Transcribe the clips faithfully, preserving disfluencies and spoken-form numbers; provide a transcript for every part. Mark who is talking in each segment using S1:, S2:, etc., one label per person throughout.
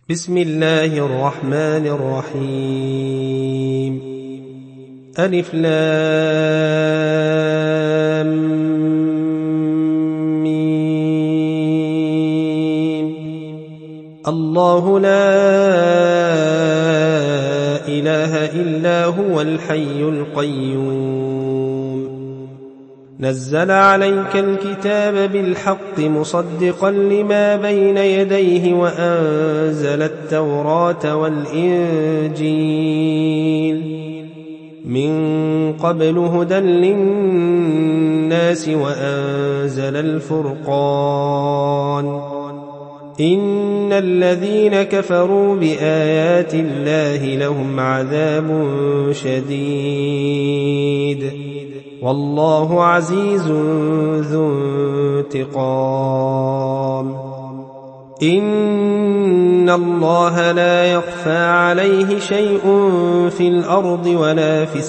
S1: بسم الله الرحمن الرحيم. ألف لام ميم. الله لا إله إلا هو الحي القيوم نزل عليك الكتاب بالحق مصدقا لما بين يديه وأنزل التوراة والإنجيل من قبل هدى للناس وأنزل الفرقان إن الذين كفروا بآيات الله لهم عذاب شديد والله عزيز ذو انتقام. إن الله لا يخفى عليه شيء في الأرض ولا في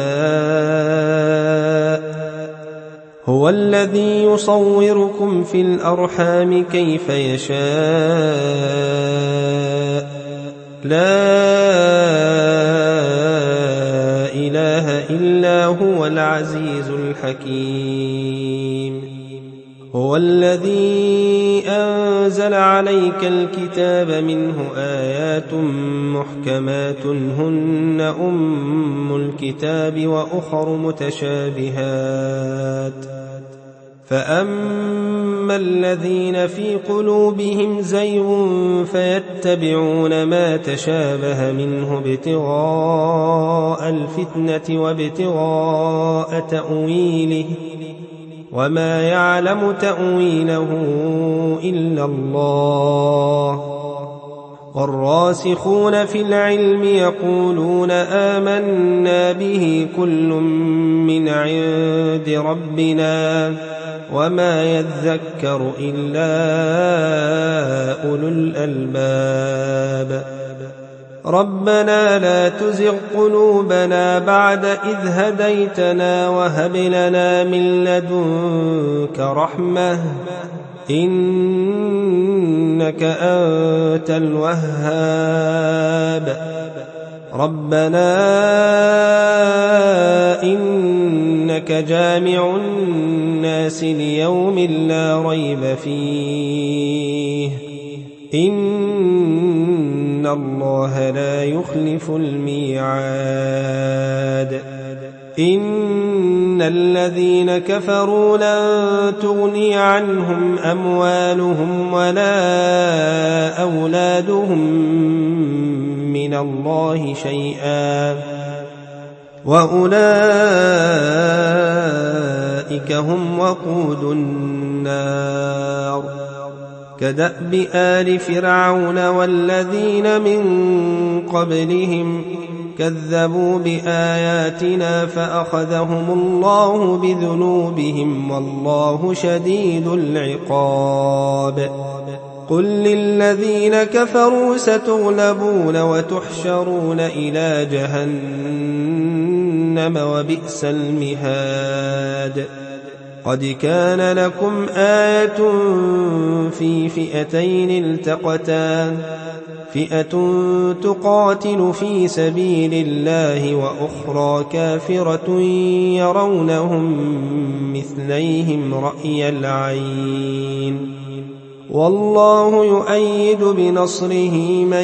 S1: السماء هو الذي يصوركم في الأرحام كيف يشاء لا إله إلا هو العزيز الحكيم. هو الذي أنزل عليك الكتاب منه آيات محكمات هن أم الكتاب وأخر متشابهات فأما الذين في قلوبهم زيغ فيتبعون ما تشابه منه ابتغاء الفتنة وابتغاء تأويله وما يعلم تأويله إلا الله والراسخون في العلم يقولون آمنا به كل من عند ربنا وما يذكر إلا أولو الألباب. ربنا لا تزغ قلوبنا بعد إذ هديتنا وهب لنا من لدنك رحمة إنك أنت الوهاب. ربنا إنك جامع الناس ليوم لا ريب فيه إن الله لا يخلف الميعاد. إن الذين كفروا لن تغني عنهم أموالهم ولا أولادهم من الله شيئا وأولئك هم وقود النار كدأب آل فرعون والذين من قبلهم كذبوا بآياتنا فأخذهم الله بذنوبهم والله شديد العقاب. قل للذين كفروا ستغلبون وتحشرون إلى جهنم وبئس المهاد. قد كان لكم آية في فئتين التقتا فئة تقاتل في سبيل الله وأخرى كافرة يرونهم مثليهم رأي العين والله يؤيد بنصره من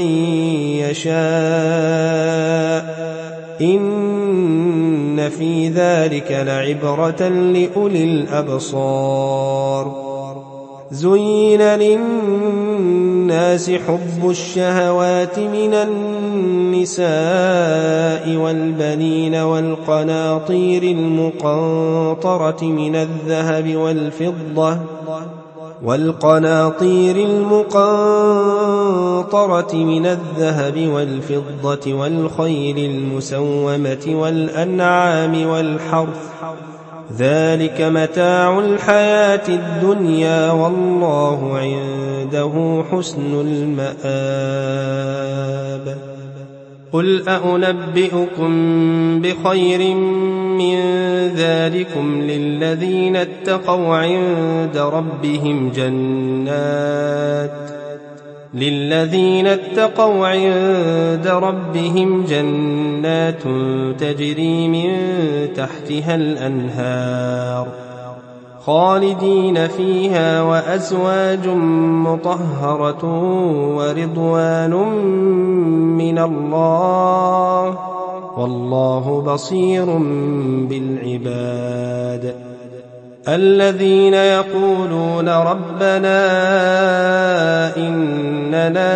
S1: يشاء إن في ذلك لعبرة لأولي الأبصار. زين للناس حب الشهوات من النساء والبنين والقناطير المقنطرة من الذهب والفضة والقناطير المقنطرة من الذهب والفضة والخيل المسومة والأنعام والحرث ذلك متاع الحياة الدنيا والله عنده حسن المآب. قل أنبئكم بخير من ذلكم للذين اتقوا عند ربهم جنات للذين اتقوا عند ربهم جنات تجري من تحتها الأنهار خالدين فيها وأزواج مطهرة ورضوان من الله والله بصير بالعباد. الذين يقولون ربنا إننا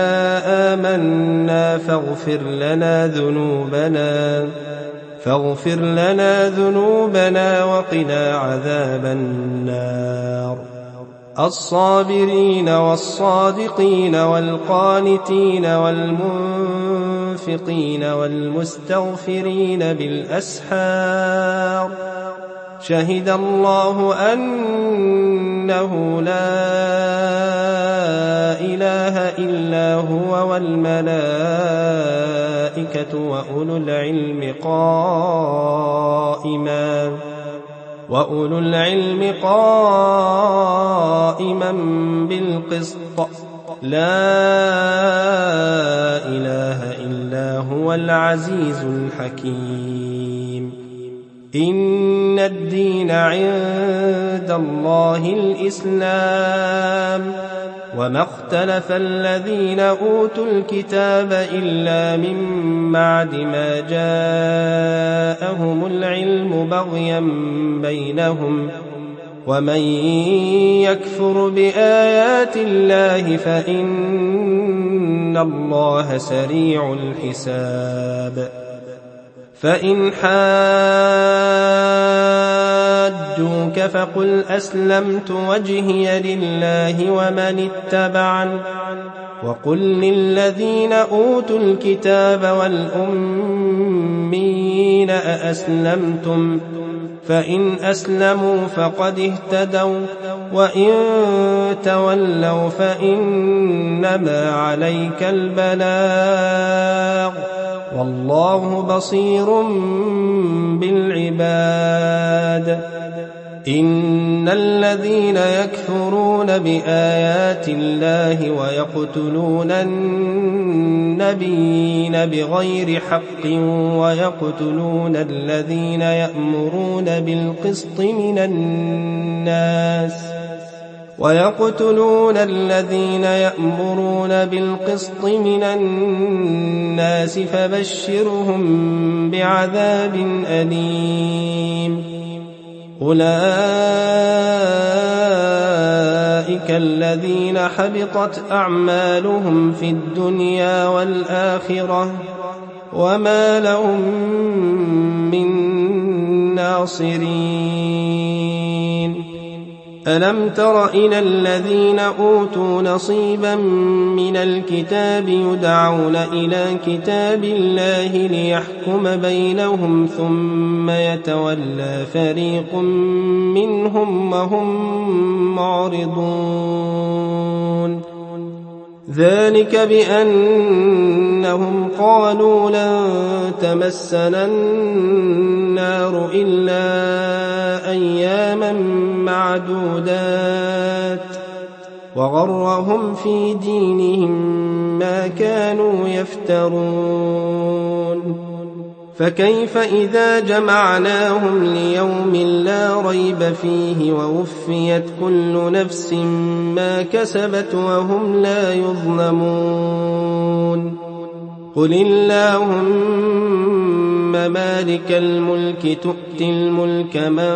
S1: آمنا فاغفر لنا ذنوبنا فاغفر لنا ذنوبنا وقنا عذاب النار. الصابرين والصادقين والقانتين والمنفقين والمستغفرين بالأسحار شهد الله أنه لا إله إلا هو والملائكة وأولو العلم قائما وأولو العلم قائما بالقسط لا إله إلا هو العزيز الحكيم. إن الدين عند الله الإسلام وما اختلف الذين أوتوا الكتاب إلا من بعد ما جاءهم العلم بغيا بينهم ومن يكفر بآيات الله فإن الله سريع الحساب. فإن حاجوك فقل أسلمت وجهي لله ومن اتبعن وقل للذين أوتوا الكتاب والأمين أأسلمتم فإن أسلموا فقد اهتدوا وإن تولوا فإنما عليك البلاغ والله بصير بالعباد. إن الذين يكفرون بآيات الله ويقتلون النبيين بغير حق ويقتلون الذين يأمرون بالقسط من الناس ويقتلون الذين يأمرون بالقسط من الناس فبشرهم بعذاب أليم. أولئك الذين حبطت أعمالهم في الدنيا والآخرة وما لهم من ناصرين. ألم تر إلى الذين أوتوا نصيبا من الكتاب يدعون إلى كتاب الله ليحكم بينهم ثم يتولى فريق منهم وهم معرضون. ذلك بأنهم قالوا لن تمسنا النار إلا أياما معدودات وغرهم في دينهم ما كانوا يفترون. فكيف إذا جمعناهم ليوم لا ريب فيه ووفيت كل نفس ما كسبت وهم لا يظلمون. قل اللهم مالك الملك تؤتي الملك من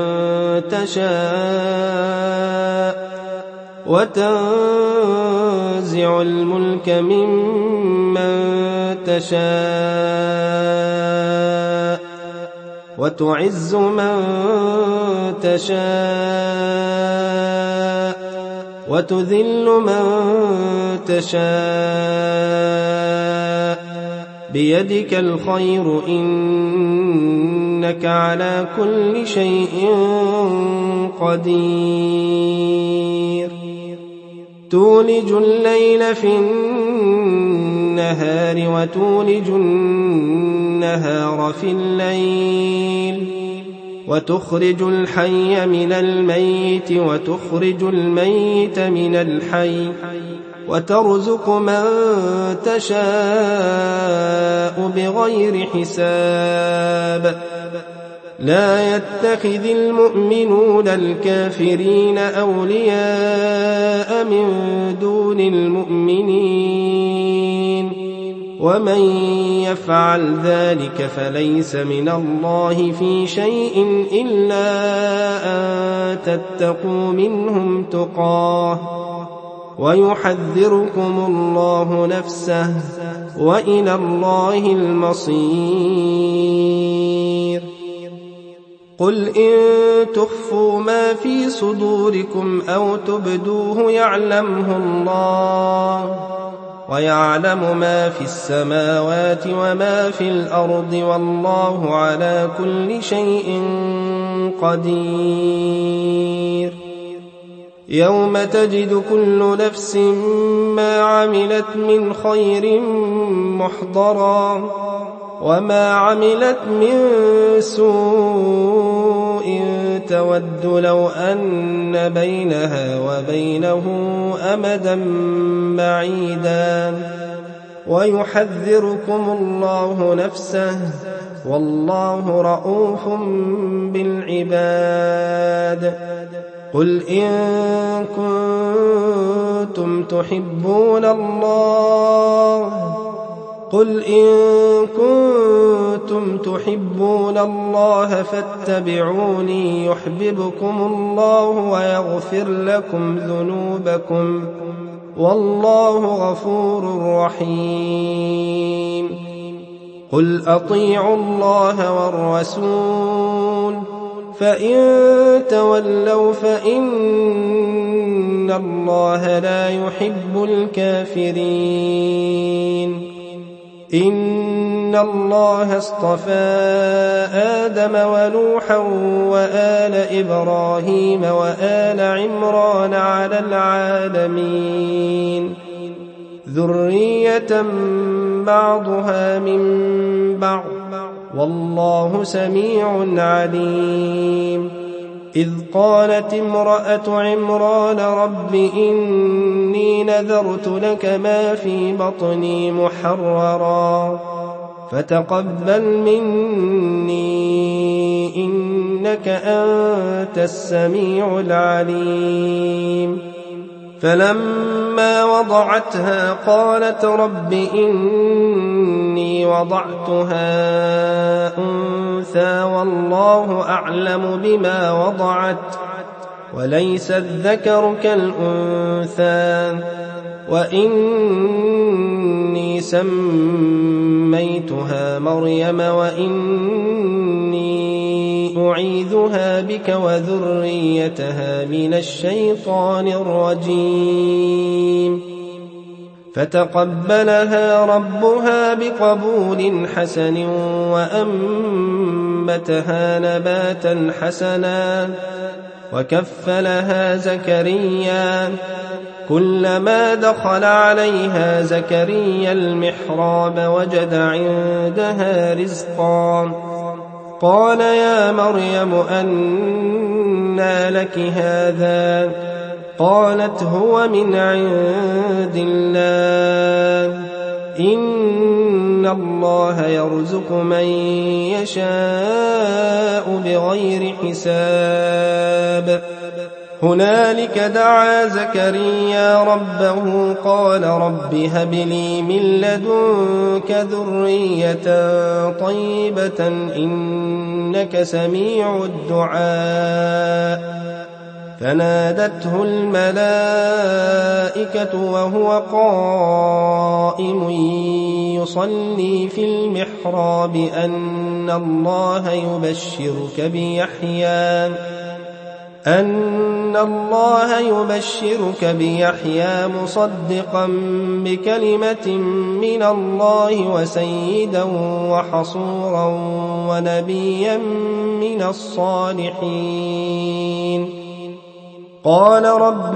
S1: تشاء وتنزع الملك ممن تشاء وتعز من تشاء وتذل من تشاء بيدك الخير إنك على كل شيء قدير. تولج الليل في النهار وتولج النهار في الليل وتخرج الحي من الميت وتخرج الميت من الحي وترزق من تشاء بغير حساب لا يتخذ المؤمنون الكافرين أولياء من دون المؤمنين ومن يفعل ذلك فليس من الله في شيء إلا أن تتقوا منهم تقاه ويحذركم الله نفسه وإلى الله المصير قل إن تخفوا ما في صدوركم أو تبدوه يعلمه الله ويعلم ما في السماوات وما في الأرض والله على كل شيء قدير يوم تجد كل نفس ما عملت من خير محضرا وما عملت من سوء تود لو أن بينها وبينه أمدا بعيدا ويحذركم الله نفسه والله رءوف بالعباد قل إن كنتم تحبون الله قل إن كنتم تحبون الله فاتبعوني يحببكم الله ويغفر لكم ذنوبكم والله غفور رحيم قل أطيعوا الله والرسول فإن تولوا فإن الله لا يحب الكافرين إن الله اصطفى آدم ونوحا وآل إبراهيم وآل عمران على العالمين ذرية بعضها من بعض والله سميع عليم إذ قالت امرأة عمران رب إني نذرت لك ما في بطني محررا فتقبل مني إنك أنت السميع العليم فلما وضعتها قالت رب إني وضعتها أنثى والله أعلم بما وضعت وليس الذكر كالأنثى وإني سميتها مريم وإني أعيذها بك وذريتها من الشيطان الرجيم فتقبلها ربها بقبول حسن وأنبتها نباتا حسنا وكفلها زكريا كلما دخل عليها زكريا المحراب وجد عندها رزقا قال يا مريم أنى لك هذا قالت هو من عند الله إن الله يرزق من يشاء بغير حساب هنالك دعا زكريا ربه قال رب هب لي من لدنك ذرية طيبة إنك سميع الدعاء فنادته الملائكة وهو قائم يصلي في المحراب أن الله يبشرك بيحيى أن الله يبشرك بيحيى مصدقا بكلمة من الله وسيدا وحصورا ونبيا من الصالحين قال رب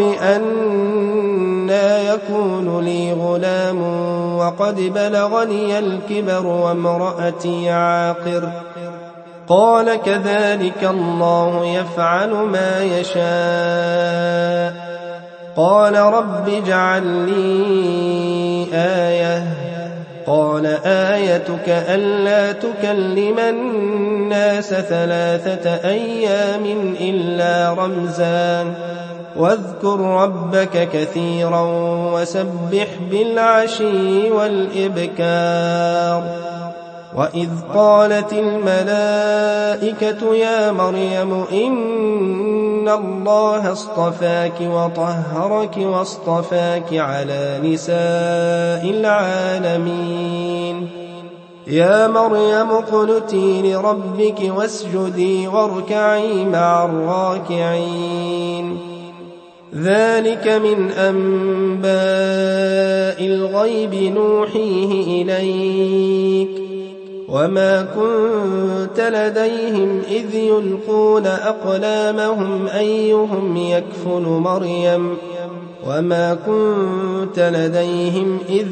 S1: أنى يكون لي غلام وقد بلغني الكبر وامرأتي عاقر قال كذلك الله يفعل ما يشاء قال رب اجعل لي آية قال آيتك ألا تكلم الناس ثلاثة أيام إلا رمزا واذكر ربك كثيرا وسبح بالعشي والإبكار وإذ قالت الملائكة يا مريم إن الله اصطفاك وطهرك واصطفاك على نساء العالمين يا مريم اقنتي لربك واسجدي واركعي مع الراكعين ذلك من أنباء الغيب نوحيه إليك وما كنت لديهم إذ يلقون أقلامهم أيهم يكفل مريم وما كنت لديهم إذ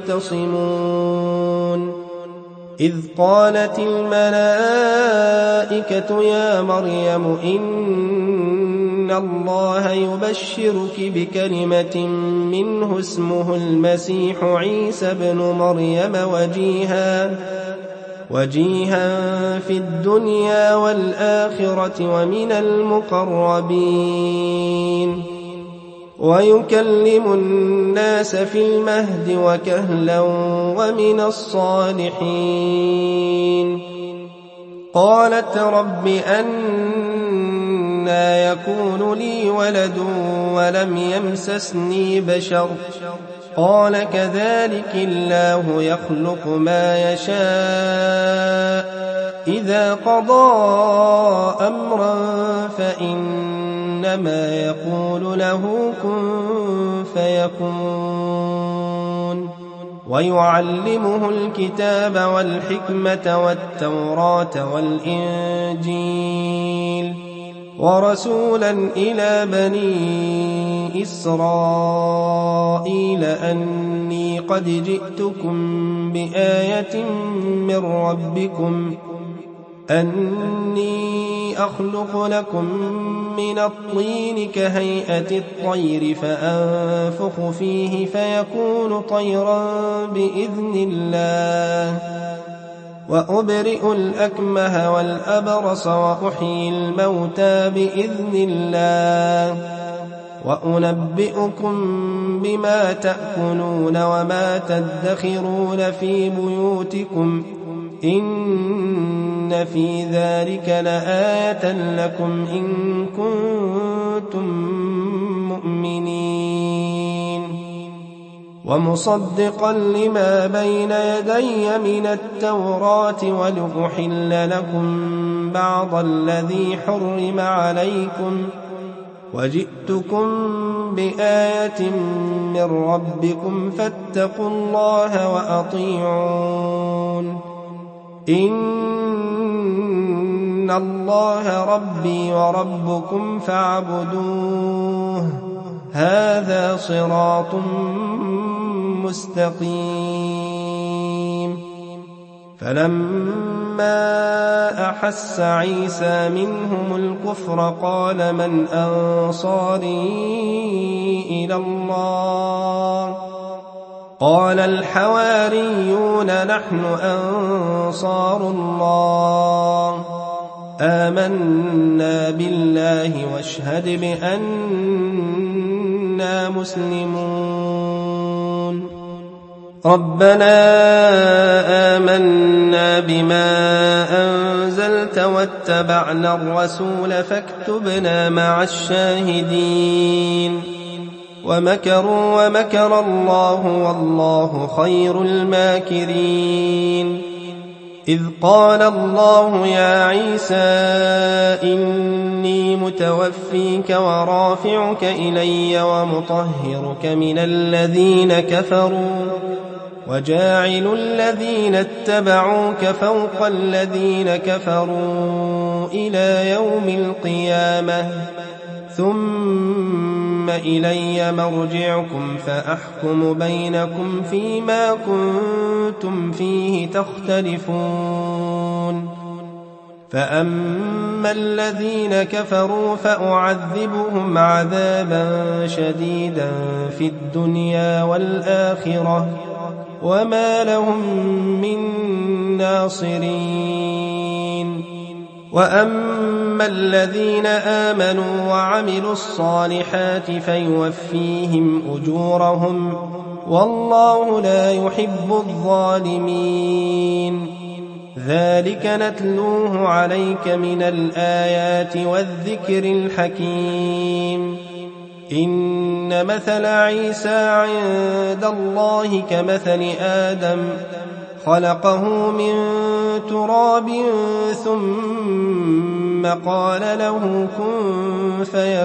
S1: يختصمون إذ قالت الملائكة يا مريم إن الله يبشرك بكلمة منه اسمه المسيح عيسى بن مريم وجيها وجيها في الدنيا والآخرة ومن المقربين ويكلم الناس في المهد وكهلا ومن الصالحين قالت رب أنى يكون لي ولد ولم يمسسني بشر قال كذلك الله يخلق ما يشاء إذا قضى أمرا فإنما يقول له كن فيكون ويعلمه الكتاب والحكمة والتوراة والإنجيل ورسولا إلى بني إسرائيل أني قد جئتكم بآية من ربكم أني أخلق لكم من الطين كهيئة الطير فأنفخ فيه فيكون طيرا بإذن الله وأبرئ الأكمه والأبرص وأحيي الموتى بإذن الله وأنبئكم بما تأكلون وما تدخرون في بيوتكم إن في ذلك لآية لكم إن كنتم مؤمنين ومصدقا لما بين يدي من التوراة ولأحل لكم بعض الذي حرم عليكم وجئتكم بآية من ربكم فاتقوا الله وأطيعون إن الله ربي وربكم فاعبدوه هذا صراط مستقيم فلما أحس عيسى منهم الكفر قال من أنصاري إلى الله قال الحواريون نحن أنصار الله آمنا بالله واشهد بأننا مسلمون ربنا آمنا بما أنزلت واتبعنا الرسول فاكتبنا مع الشاهدين ومكروا ومكر الله والله خير الماكرين إذ قال الله يا عيسى إني متوفيك ورافعك إلي ومطهرك من الذين كفروا وجاعل الذين اتبعوك فوق الذين كفروا إلى يوم القيامة ثم إلي مرجعكم فأحكم بينكم فيما كنتم فيه تختلفون فأما الذين كفروا فأعذبهم عذابا شديدا في الدنيا والآخرة وما لهم من ناصرين. وأما الذين آمنوا وعملوا الصالحات فيوفيهم أجورهم والله لا يحب الظالمين. ذلك نتلوه عليك من الآيات والذكر الحكيم. إن مثل عيسى عند الله كمثل آدم خلقه من تراب ثم قال له كن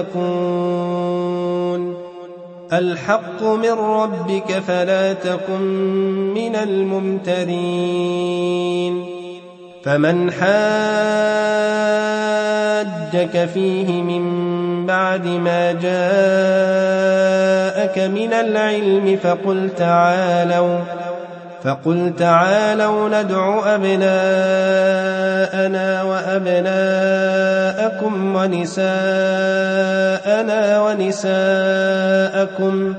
S1: فيكون. الحق من ربك فلا تكن من الممترين. فمن حاجك فيه من بعد ما جاءك من العلم فقل تعالوا فقل تعالوا ندع أبناءنا وأبناءكم ونساءنا ونساءكم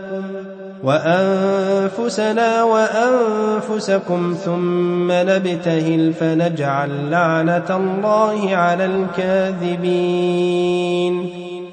S1: وأنفسنا وأنفسكم ثم نبتهل فنجعل لعنة الله على الكاذبين.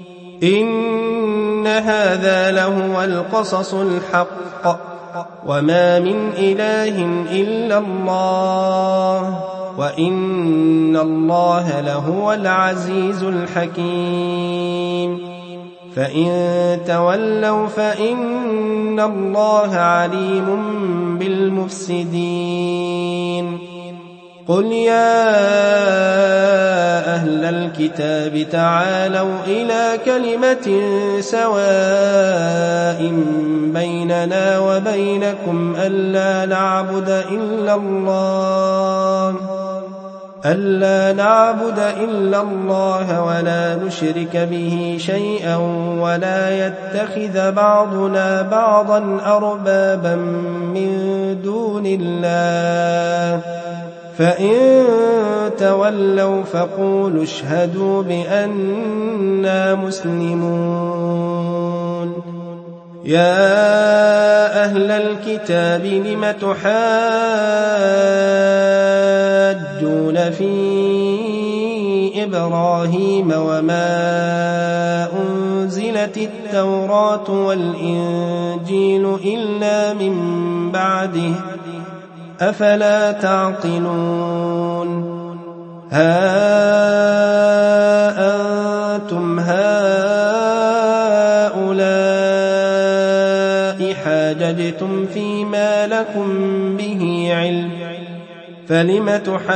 S1: إن هذا لهو القصص الحق وما من إله إلا الله وإن الله لهو العزيز الحكيم. فإن تولوا فإن الله عليم بالمفسدين. قل يا أهل الكتاب تعالوا إلى كلمة سواء بيننا وبينكم ألا نعبد إلا الله ألا نعبد إلا الله ولا نشرك به شيئا ولا يتخذ بعضنا بعضا أربابا من دون الله. فإن تولوا فقولوا اشهدوا بأننا مسلمون. يا أهل الكتاب لم تحاجون في إبراهيم وما أنزلت التوراة والإنجيل إلا من بعده أفلا تعقلون. ها أنتم هؤلاء حاججتم فيما لكم به علم فلم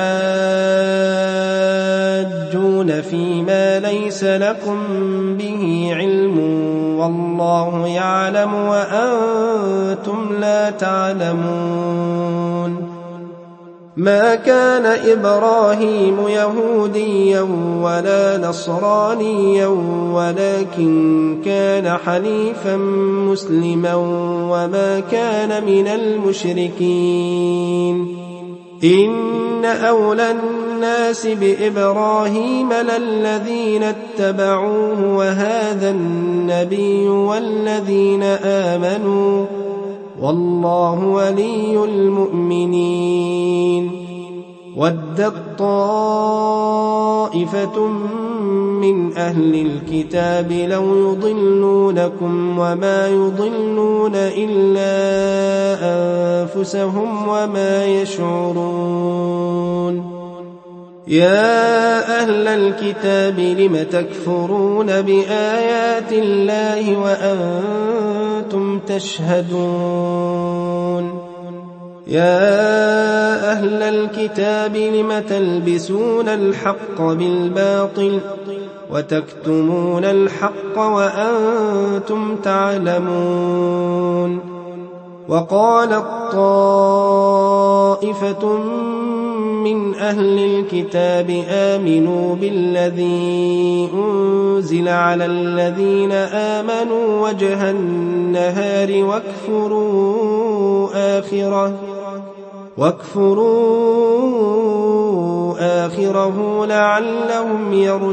S1: تحاجون فيما ليس لكم به علم والله يعلم وأنتم لا تعلمون. ما كان إبراهيم يهوديا ولا نصرانيا ولكن كان حنيفا مسلما وما كان من المشركين. إن أولى الناس بإبراهيم للذين اتبعوه وهذا النبي والذين آمنوا والله ولي المؤمنين. ودت طائفة من أهل الكتاب لو يضلونكم وما يضلون إلا أنفسهم وما يشعرون. يا أهل الكتاب لم تكفرون بآيات الله وأنتم تشهدون. يا أهل الكتاب لم تلبسون الحق بالباطل وتكتمون الحق وأنتم تعلمون. وقالت طائفة من أهل الكتاب آمنوا بالذي أنزل على الذين آمنوا وجه النهار واكفروا آخره واكفروا آخره لعلهم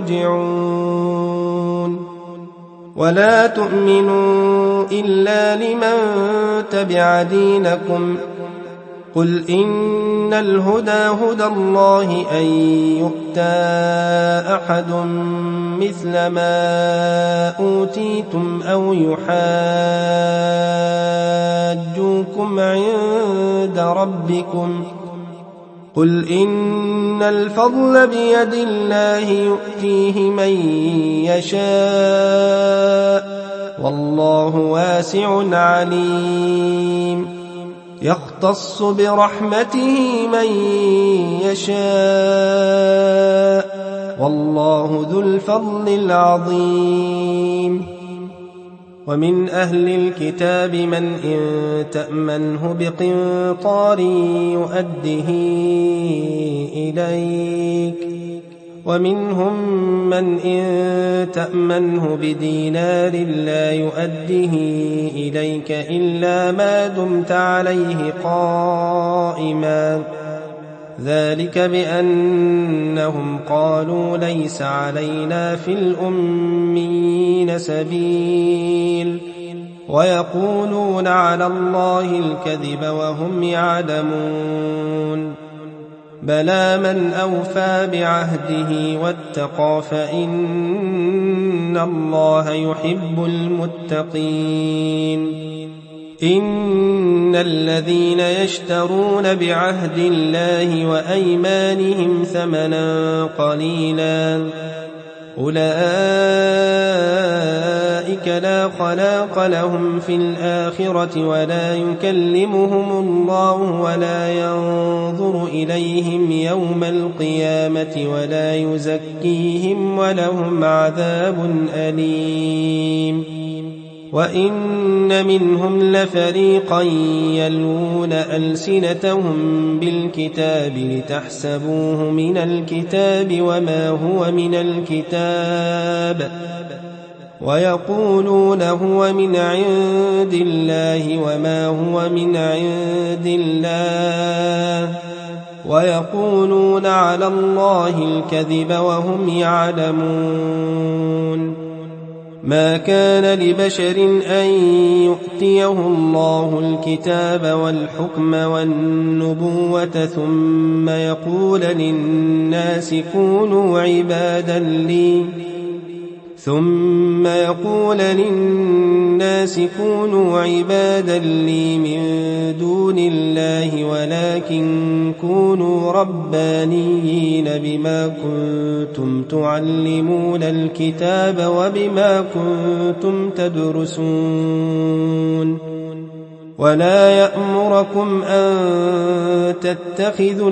S1: يرجعون ولا تؤمنوا إلا لمن تبع دينكم قل إن الهدى هدى الله أن يؤتى أحد مثل ما أوتيتم أو يحاجوكم عند ربكم قل إن الفضل بيد الله يؤتيه من يشاء والله واسع عليم يختص برحمته من يشاء والله ذو الفضل العظيم ومن أهل الكتاب من إن تأمنه بقنطار يؤده إليك ومنهم من إن تأمنه بدينار لا يؤده إليك إلا ما دمت عليه قائما ذلك بأنهم قالوا ليس علينا في الأميين سبيل ويقولون على الله الكذب وهم يعلمون بلى من أوفى بعهده واتقى فإن الله يحب المتقين إن الذين يشترون بعهد الله وأيمانهم ثمنا قليلا أولئك لا خلاق لهم في الآخرة ولا يكلمهم الله ولا ينظر إليهم يوم القيامة ولا يزكيهم ولهم عذاب أليم وإن منهم لفريقا يلوون ألسنتهم بالكتاب لتحسبوه من الكتاب وما هو من الكتاب ويقولون هو من عند الله وما هو من عند الله ويقولون على الله الكذب وهم يعلمون ما كان لبشر أن يؤتيه الله الكتاب والحكم والنبوة ثم يقول للناس كونوا عبادا لي ثم يقول للناس كونوا عبادا لي من دون الله ولكن كونوا ربانيين بما كنتم تعلمون الكتاب وبما كنتم تدرسون ولا يأمركم أن تتخذوا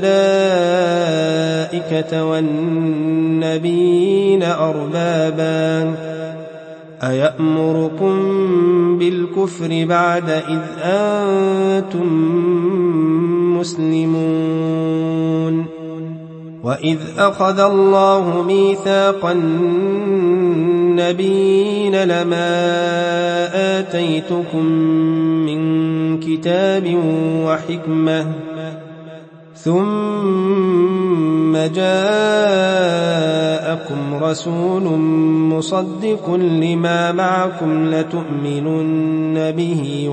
S1: الملائكة والنبيين أربابا أيأمركم بالكفر بعد إذ أنتم مسلمون وإذ أخذ الله ميثاق النبيين لما آتيتكم من كتاب وحكمة ثم جاءكم رسول مصدق لما معكم لتؤمنن به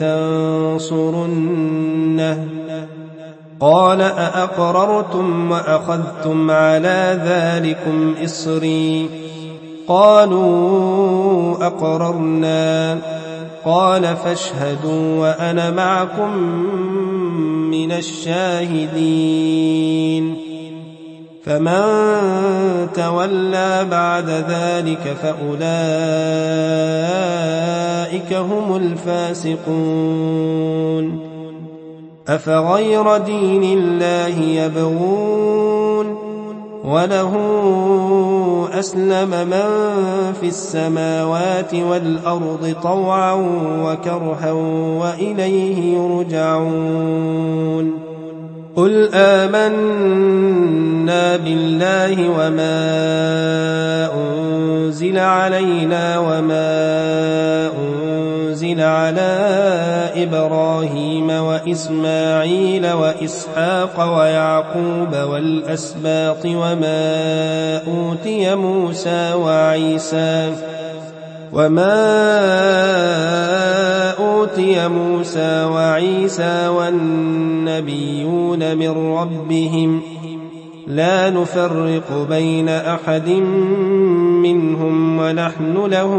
S1: ولتنصرنه قال أأقررتم وأخذتم على ذلكم إصري قالوا أقررنا قال فاشهدوا وأنا معكم من الشاهدين فمن تولى بعد ذلك فأولئك هم الفاسقون أفغير دين الله يبغون وله أسلم من في السماوات والأرض طوعا وكرها وإليه يرجعون قل آمنا بالله وما أنزل علينا وما أنزل أنزل على إبراهيم وإسماعيل وإسحاق ويعقوب والأسباط وما أوتي موسى وعيسى وما أوتي موسى وعيسى والنبيون من ربهم لا نفرق بين أحد منهم ونحن له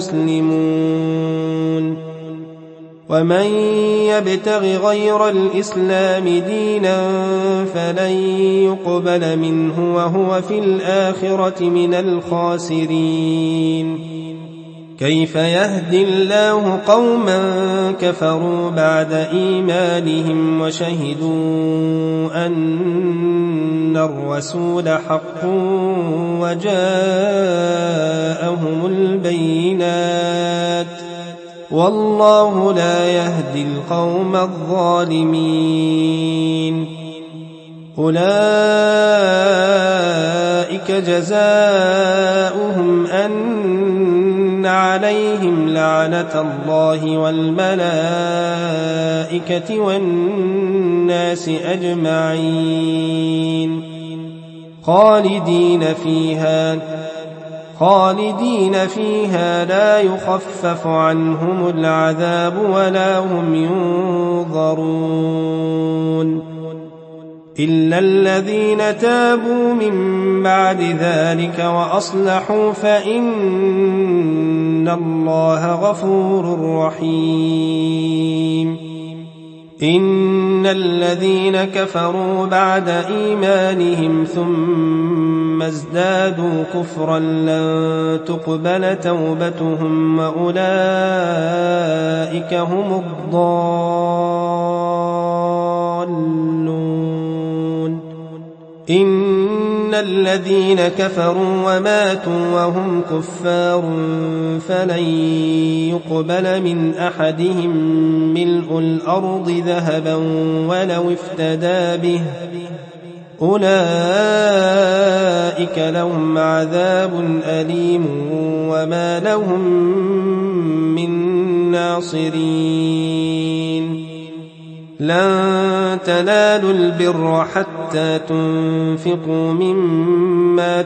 S1: مسلمون ومن يبتغ غير الإسلام دينا فلن يقبل منه وهو في الآخرة من الخاسرين كيف يهدي الله قوما كفروا بعد إيمانهم وشهدوا أن الرسول حق وجاءهم البينات والله لا يهدي القوم الظالمين أولئك جزاؤهم أن عليهم لعنة الله والملائكة والناس أجمعين خالدين فيها خالدين فيها لا يخفف عنهم العذاب ولا هم ينظرون إلا الذين تابوا من بعد ذلك وأصلحوا فإن الله غفور رحيم إن الذين كفروا بعد إيمانهم ثم ازدادوا كفرا لن تقبل توبتهم وأولئك هم الضالون إن الذين كفروا وماتوا وهم كفار فلن يقبل من أحدهم ملء الأرض ذهبا ولو افتدى به أولئك لهم عذاب أليم وما لهم من ناصرين لن تنالوا البر حتى تنفقوا مما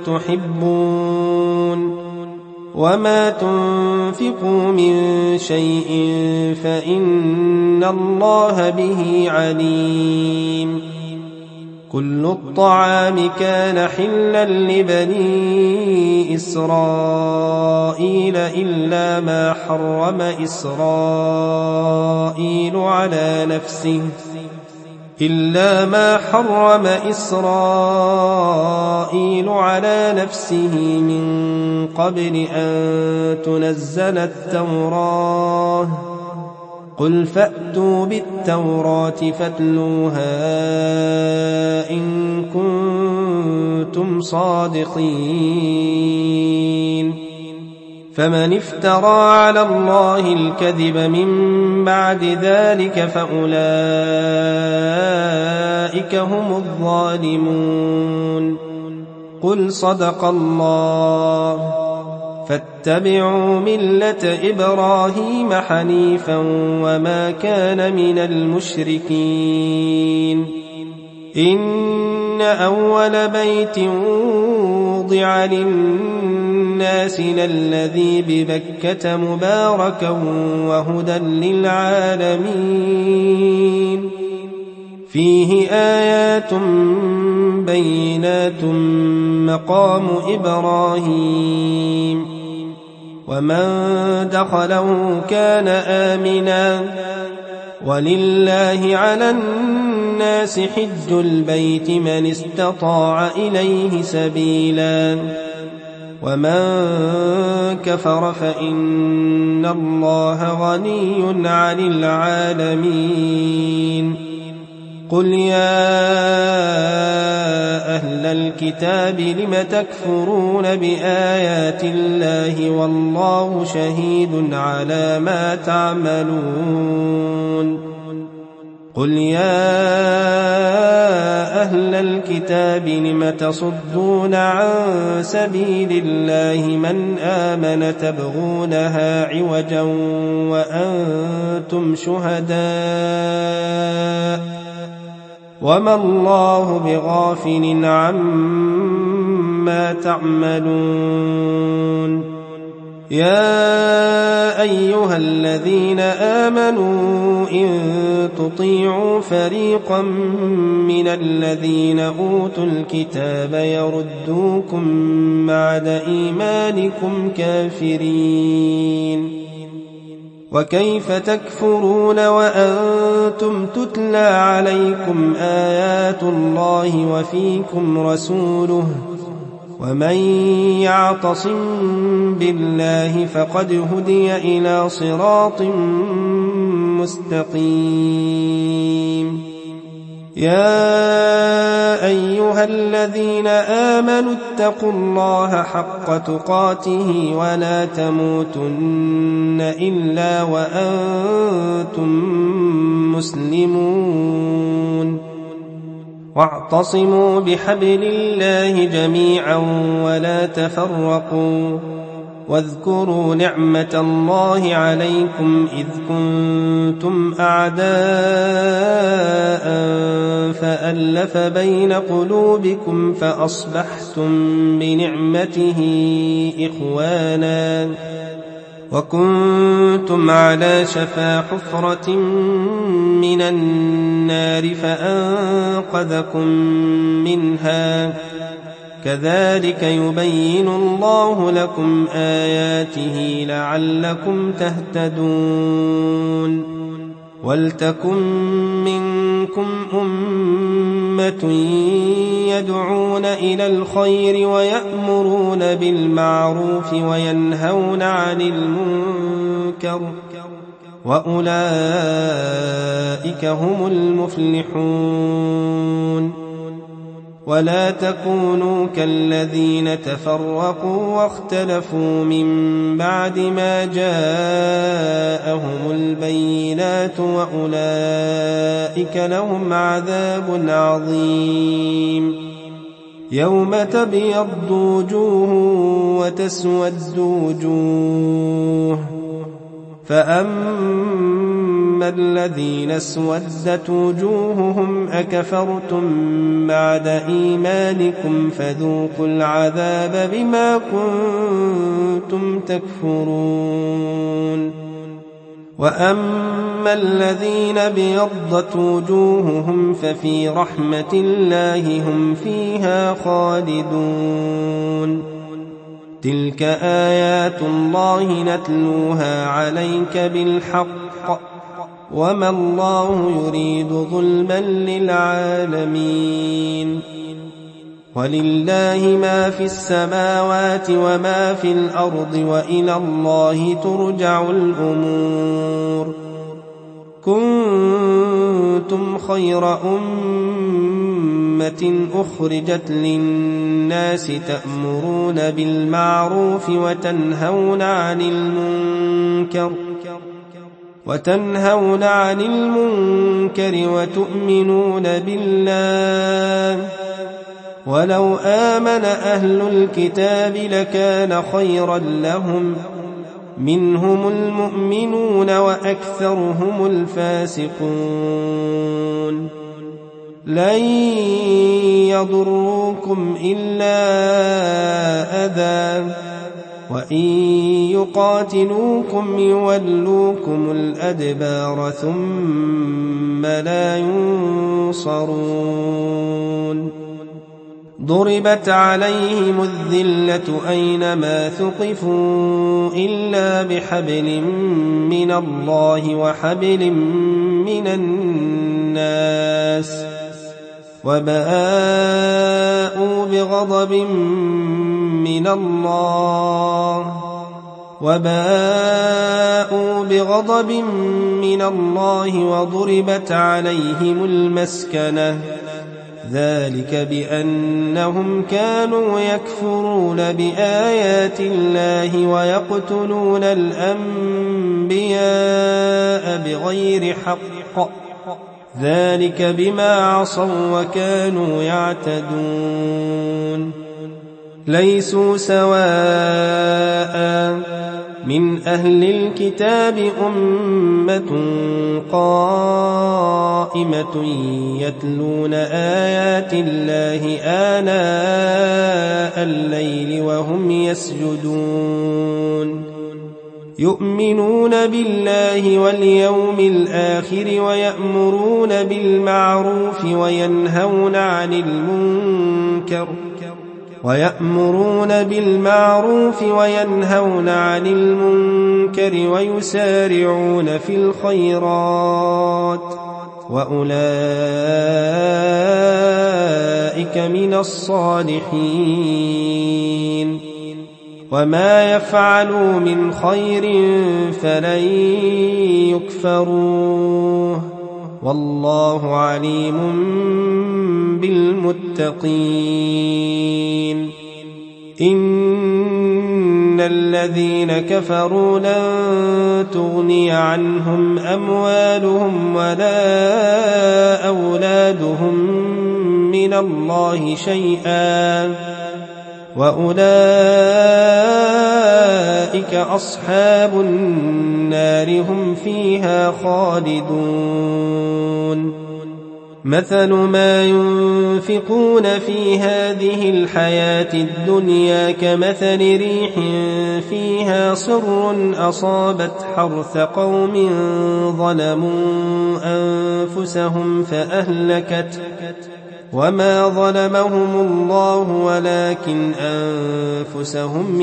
S1: تحبون وما تنفقوا من شيء فإن الله به عليم كل الطعام كان حلا لبني إسرائيل إلا ما حرم إسرائيل على نفسه إلا ما حرم إسرائيل على نفسه من قبل أن تنزل التوراة قل فأتوا بالتوراة فاتلوها إن كنتم صادقين فمن افترى على الله الكذب من بعد ذلك فأولئك هم الظالمون قل صدق الله فاتبعوا ملة إبراهيم حنيفا وما كان من المشركين إن أول بيت وضع للناس للذي ببكة مباركا وهدى للعالمين فيه آيات بينات مقام إبراهيم ومن دخله كان آمنا ولله على الناس حج البيت من استطاع إليه سبيلا ومن كفر فإن الله غني عن العالمين قل يا أهل الكتاب لم تكفرون بآيات الله والله شهيد على ما تعملون قل يا أهل الكتاب لم تصدون عن سبيل الله من آمن تبغونها عوجا وأنتم شهداء وما الله بغافل عما تعملون يا أيها الذين آمنوا إن تطيعوا فريقا من الذين أوتوا الكتاب يردوكم بعد إيمانكم كافرين وكيف تكفرون وأنتم تتلى عليكم آيات الله وفيكم رسوله ومن يعتصم بالله فقد هدي إلى صراط مستقيم يا أيها الذين آمنوا اتقوا الله حق تقاته ولا تموتن إلا وأنتم مسلمون واعتصموا بحبل الله جميعا ولا تفرقوا واذكروا نعمة الله عليكم إذ كنتم أعداء فألف بين قلوبكم فأصبحتم بنعمته إخوانا وكنتم على شفا حفرة من النار فأنقذكم منها كذلك يبين الله لكم آياته لعلكم تهتدون ولتكن منكم أمة يدعون إلى الخير ويأمرون بالمعروف وينهون عن المنكر وأولئك هم المفلحون ولا تكونوا كالذين تفرقوا واختلفوا من بعد ما جاءهم البينات وأولئك لهم عذاب عظيم يوم تبيض وجوه وتسود وجوه فأما الذين اسودت وجوههم أكفرتم بعد إيمانكم فذوقوا العذاب بما كنتم تكفرون وأما الذين ابيضت وجوههم ففي رحمة الله هم فيها خالدون تلك آيات الله نتلوها عليك بالحق وما الله يريد ظلما للعالمين ولله ما في السماوات وما في الأرض وإلى الله ترجع الأمور كنتم خير أمة أخرجت للناس تأمرون بالمعروف وتنهون عن المنكر وتنهون عن المنكر وتؤمنون بالله ولو آمن أهل الكتاب لكان خيرا لهم منهم المؤمنون وأكثرهم الفاسقون لن يضروكم إلا أذى وإن يقاتلوكم يولوكم الأدبار ثم لا ينصرون ضربت عليهم الذلة أينما ثقفوا إلا بحبل من الله وحبل من الناس وباءوا بغضب من الله وباءوا بغضب من الله وضربت عليهم المسكنة ذلك بأنهم كانوا يكفرون بآيات الله ويقتلون الأنبياء بغير حق ذلك بما عصوا وكانوا يعتدون ليسوا سواء من أهل الكتاب أمة قائمة يتلون آيات الله آناء الليل وهم يسجدون يؤمنون بالله واليوم الآخر ويأمرون بالمعروف وينهون عن المنكر ويأمرون بالمعروف وينهون عن المنكر ويسارعون في الخيرات وأولئك من الصالحين وما يفعلوا من خير فلن يكفروه والله عليم بالمتقين إن الذين كفروا لن تغني عنهم أموالهم ولا أولادهم من الله شيئا وأولئك أصحاب النار هم فيها خالدون مثل ما ينفقون في هذه الحياة الدنيا كمثل ريح فيها صر أصابت حرث قوم ظلموا أنفسهم فأهلكت وما ظلمهم الله ولكن أنفسهم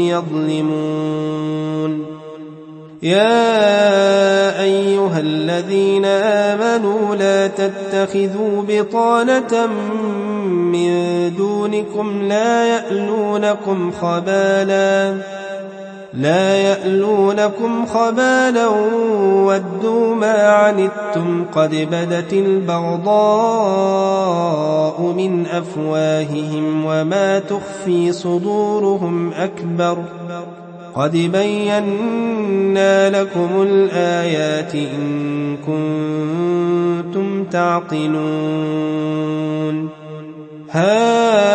S1: يظلمون يا أيها الذين آمنوا لا تتخذوا بطانة من دونكم لا يألونكم خبالا لا يألونكم خبالا ودوا ما عنتم قد بدت البغضاء من أفواههم وما تخفي صدورهم أكبر قد بينا لكم الآيات إن كنتم تعقلون ها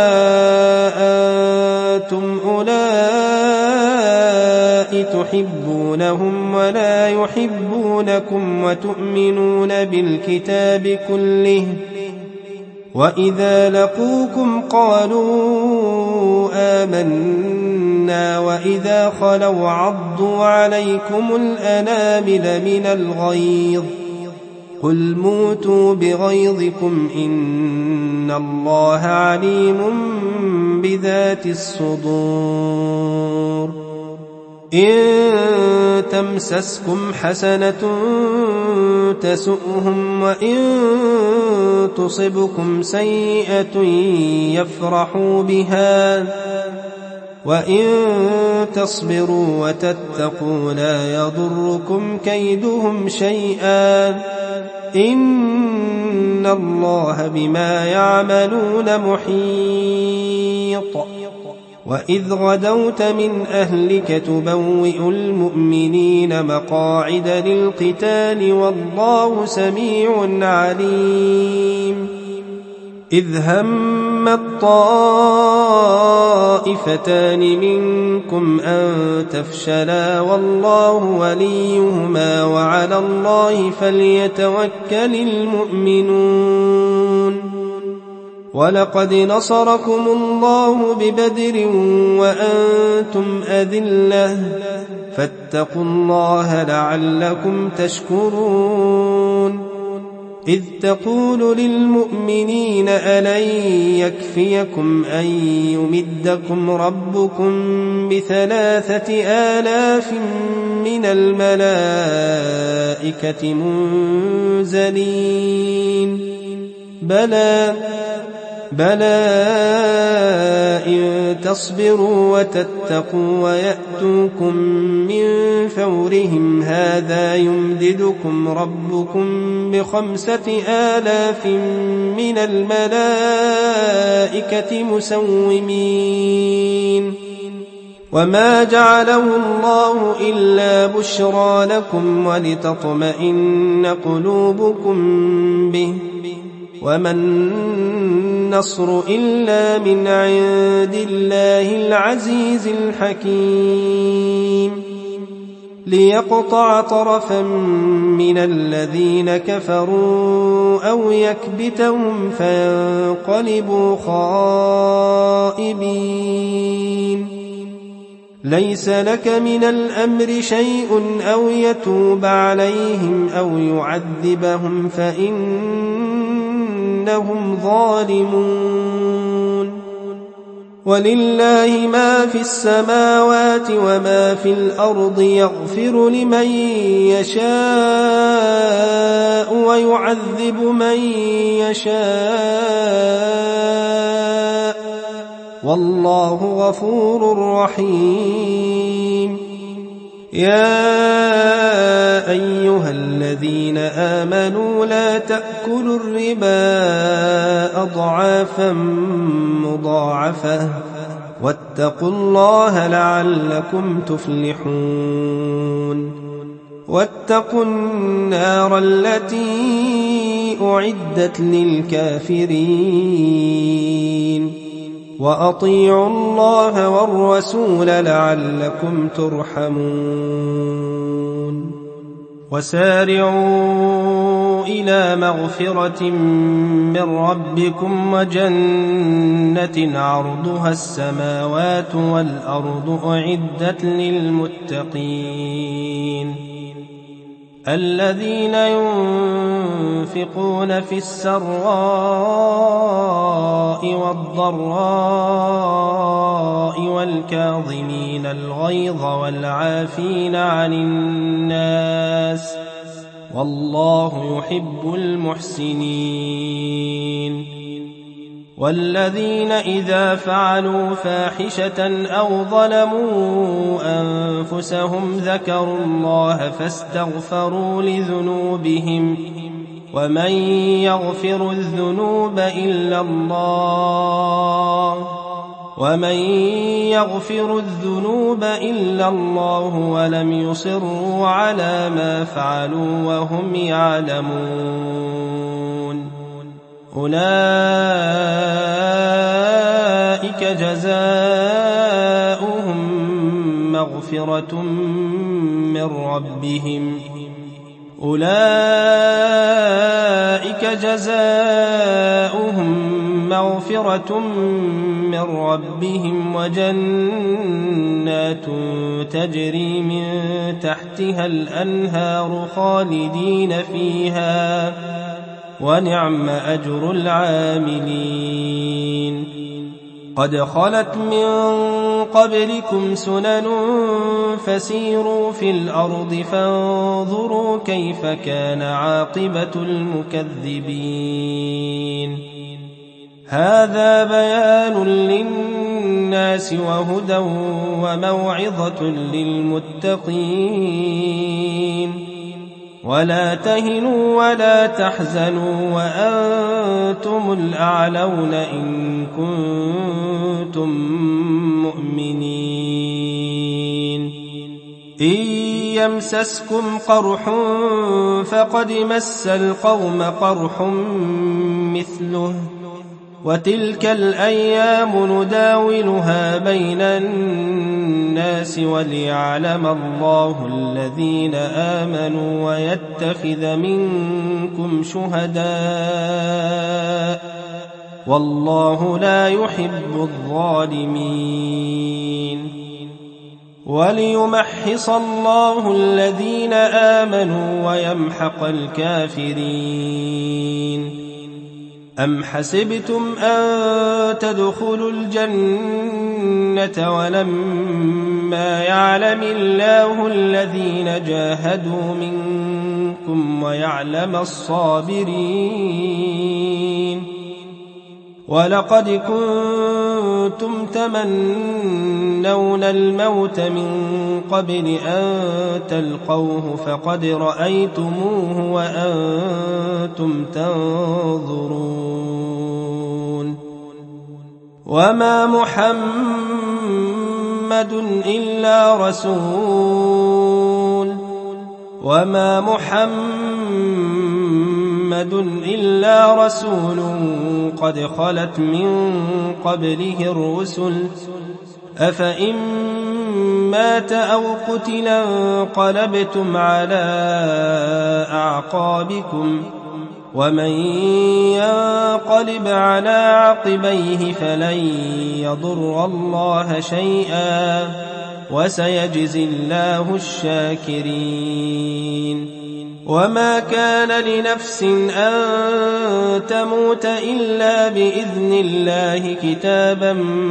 S1: أنتم أولئك تحبونهم ولا يحبونكم وتؤمنون بالكتاب كله وإذا لقوكم قالوا آمنا وإذا خلوا عضوا عليكم الأنامل من الغيظ قل موتوا بغيظكم إن الله عليم بذات الصدور إن تمسسكم حسنة تسؤهم وإن تصبكم سيئة يفرحوا بها وإن تصبروا وتتقوا لا يضركم كيدهم شيئا إن الله بما يعملون محيط وإذ غدوت من أهلك تبوئ المؤمنين مقاعد للقتال والله سميع عليم إذ هم الطائفتان منكم أن تفشلا والله وليهما وعلى الله فليتوكل المؤمنون ولقد نصركم الله ببدر وأنتم أذلة فاتقوا الله لعلكم تشكرون إذ تقول للمؤمنين ألن يكفيكم أن يمدكم ربكم بثلاثة آلاف من الملائكة منزلين بلى بلى إن تصبروا وتتقوا ويأتوكم من فورهم هذا يمددكم ربكم بخمسة آلاف من الملائكة مسومين وما جعله الله إلا بشرى لكم ولتطمئن قلوبكم به وما النصر إلا من عند الله العزيز الحكيم ليقطع طرفا من الذين كفروا أو يكبتهم فينقلبوا خائبين ليس لك من الأمر شيء أو يتوب عليهم أو يعذبهم فإنهم ظالمون ولله ما في السماوات وما في الأرض يغفر لمن يشاء ويعذب من يشاء والله غفور رحيم يا أيها الذين آمنوا لا تأكلوا الربا أضعافا مضاعفة واتقوا الله لعلكم تفلحون واتقوا النار التي أعدت للكافرين وأطيعوا الله والرسول لعلكم ترحمون وسارعوا إلى مغفرة من ربكم وجنة عرضها السماوات والأرض أعدت للمتقين الذين ينفقون في السراء والضراء والكاظمين الغيظ والعافين عن الناس والله يحب المحسنين والذين إذا فعلوا فاحشة أو ظلموا أنفسهم ذكروا الله فاستغفروا لذنوبهم ومن يغفر الذنوب إلا الله ومن يغفر الذنوب إلا الله ولم يصروا على ما فعلوا وهم يعلمون أولئك جزاؤهم مغفرة من ربهم أولئك جزاؤهم مغفرة من ربهم وجنات تجري من تحتها الأنهار خالدين فيها ونعم أجر العاملين قد خلت من قبلكم سنن فسيروا في الأرض فانظروا كيف كان عاقبة المكذبين هذا بيان للناس وهدى وموعظة للمتقين ولا تهنوا ولا تحزنوا وأنتم الأعلون إن كنتم مؤمنين إن يمسسكم قرح فقد مس القوم قرح مثله وتلك الأيام نداولها بين الناس وليعلم الله الذين آمنوا ويتخذ منكم شهداء والله لا يحب الظالمين وليمحص الله الذين آمنوا ويمحق الكافرين أم حسبتم أن تدخلوا الجنة ولما يعلم الله الذين جاهدوا منكم ويعلم الصابرين ولقد كنتم تمنون الموت من قبل أن تلقوه فقد رأيتموه وأنتم تنظرون وما محمد محمد إلا رسول وما محمد إلا رسول قد خلت من قبله الرسل أفإن مات أو قتلا انقلبتم على أعقابكم ومن ينقلب على عقبيه فلن يضر الله شيئا وسيجزي الله الشاكرين وما كان لنفس أن تموت إلا بإذن الله كتابا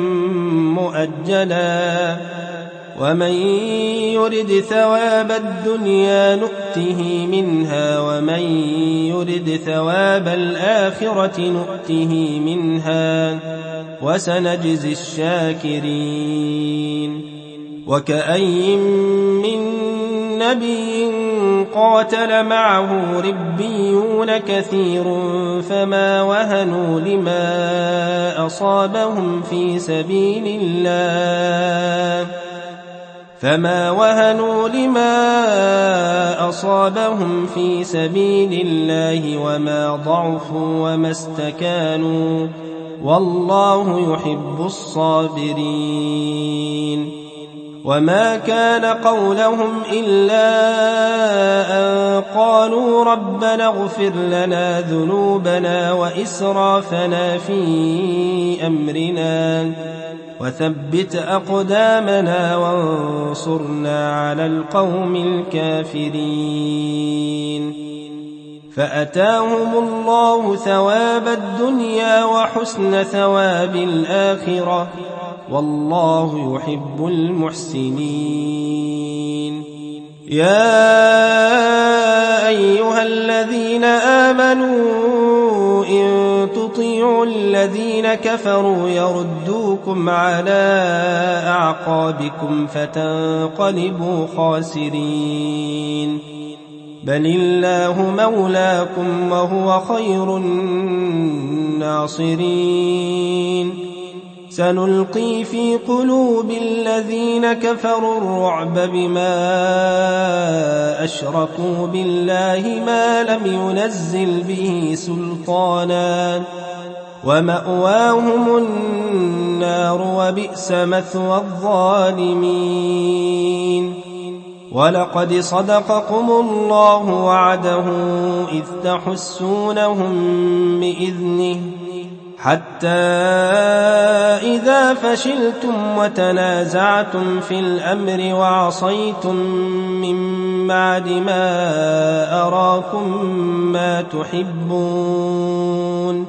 S1: مؤجلا ومن يرد ثواب الدنيا نؤته منها ومن يرد ثواب الآخرة نؤته منها وسنجزي الشاكرين وكأي من نبي قاتل معه ربيون كثير فما وهنوا لما أصابهم في سبيل الله فما وهنوا لما أصابهم في سبيل الله وما ضعفوا وما استكانوا والله يحب الصابرين وما كان قولهم إلا أن قالوا ربنا اغفر لنا ذنوبنا وإسرافنا في أمرنا وثبت أقدامنا وانصرنا على القوم الكافرين فأتاهم الله ثواب الدنيا وحسن ثواب الآخرة والله يحب المحسنين يا أيها الذين آمنوا إن تطيعوا الذين كفروا يردوكم على أعقابكم فتنقلبوا خاسرين بل الله مولاكم وهو خير الناصرين سنلقي في قلوب الذين كفروا الرعب بما أشركوا بالله ما لم ينزل به سلطانا ومأواهم النار وبئس مثوى الظالمين ولقد صدقكم الله وعده إذ تحسونهم بإذنه حتى إذا فشلتم وتنازعتم في الأمر وعصيتم من بعد ما أراكم ما تحبون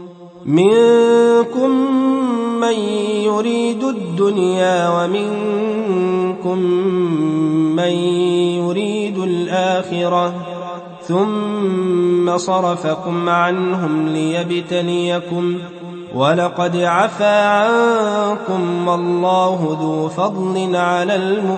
S1: منكم من يريد الدنيا ومنكم من يريد الآخرة ثم صرفكم عنهم ليبتليكم ولقد عفا عنكم والله ذو فضل على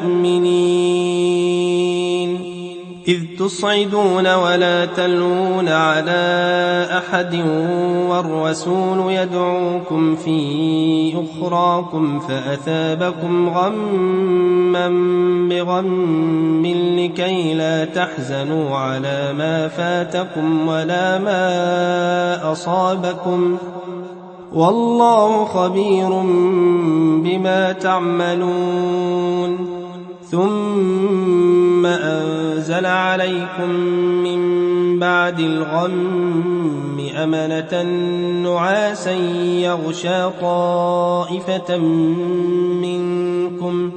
S1: المؤمنين إذ تصعدون ولا تلوون على أحد والرسول يدعوكم في أخراكم فأثابكم غما بغم لكي لا تحزنوا على ما فاتكم ولا ما أصابكم والله خبير بما تعملون ثم أنزل عليكم من بعد الغم أمنة نعاسا يغشى طائفة منكم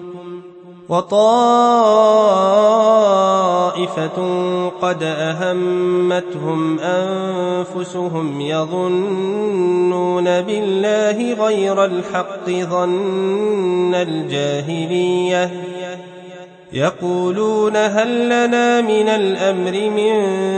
S1: وطائفة قد أهمتهم أنفسهم يظنون بالله غير الحق ظن الجاهلية يقولون هل لنا من الأمر من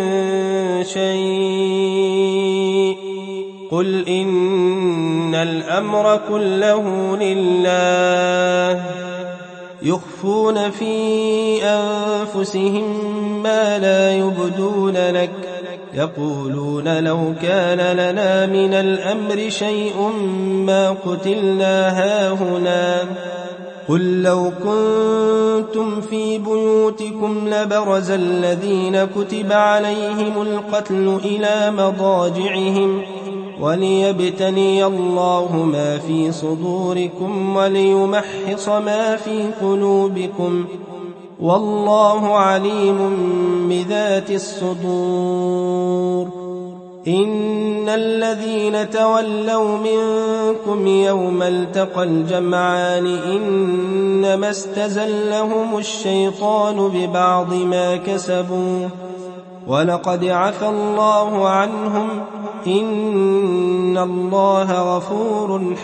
S1: شيء قل إن الأمر كله لله يخفون في أنفسهم ما لا يبدون لك يقولون لو كان لنا من الأمر شيء ما قتلنا هاهنا قل لو كنتم في بيوتكم لبرز الذين كتب عليهم القتل إلى مضاجعهم وليبتلي الله ما في صدوركم وليمحص ما في قلوبكم والله عليم بذات الصدور. إن الذين تولوا منكم يوم التقى الجمعان إنما استزلهم الشيطان ببعض ما كسبوا ولقد عفى الله عنهم إن الله غفور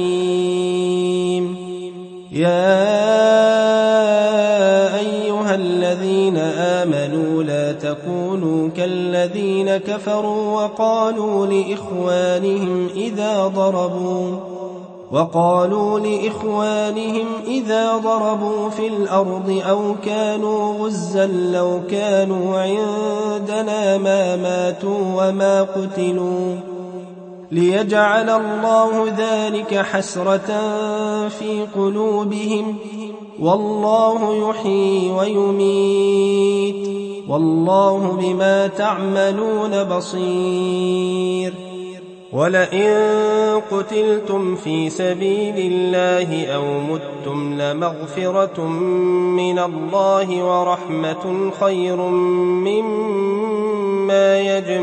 S1: حليم. يا أيها الذين آمنوا لا تكونوا كالذين كفروا وقالوا لإخوانهم إذا ضربوا وقالوا لإخوانهم إذا ضربوا في الأرض أو كانوا غزا لو كانوا عندنا ما ماتوا وما قتلوا ليجعل الله ذلك حسرة في قلوبهم والله يحيي ويميت والله بما تعملون بصير. ولئن قتلتم في سبيل الله أو متم لمغفرة من الله ورحمة خير مما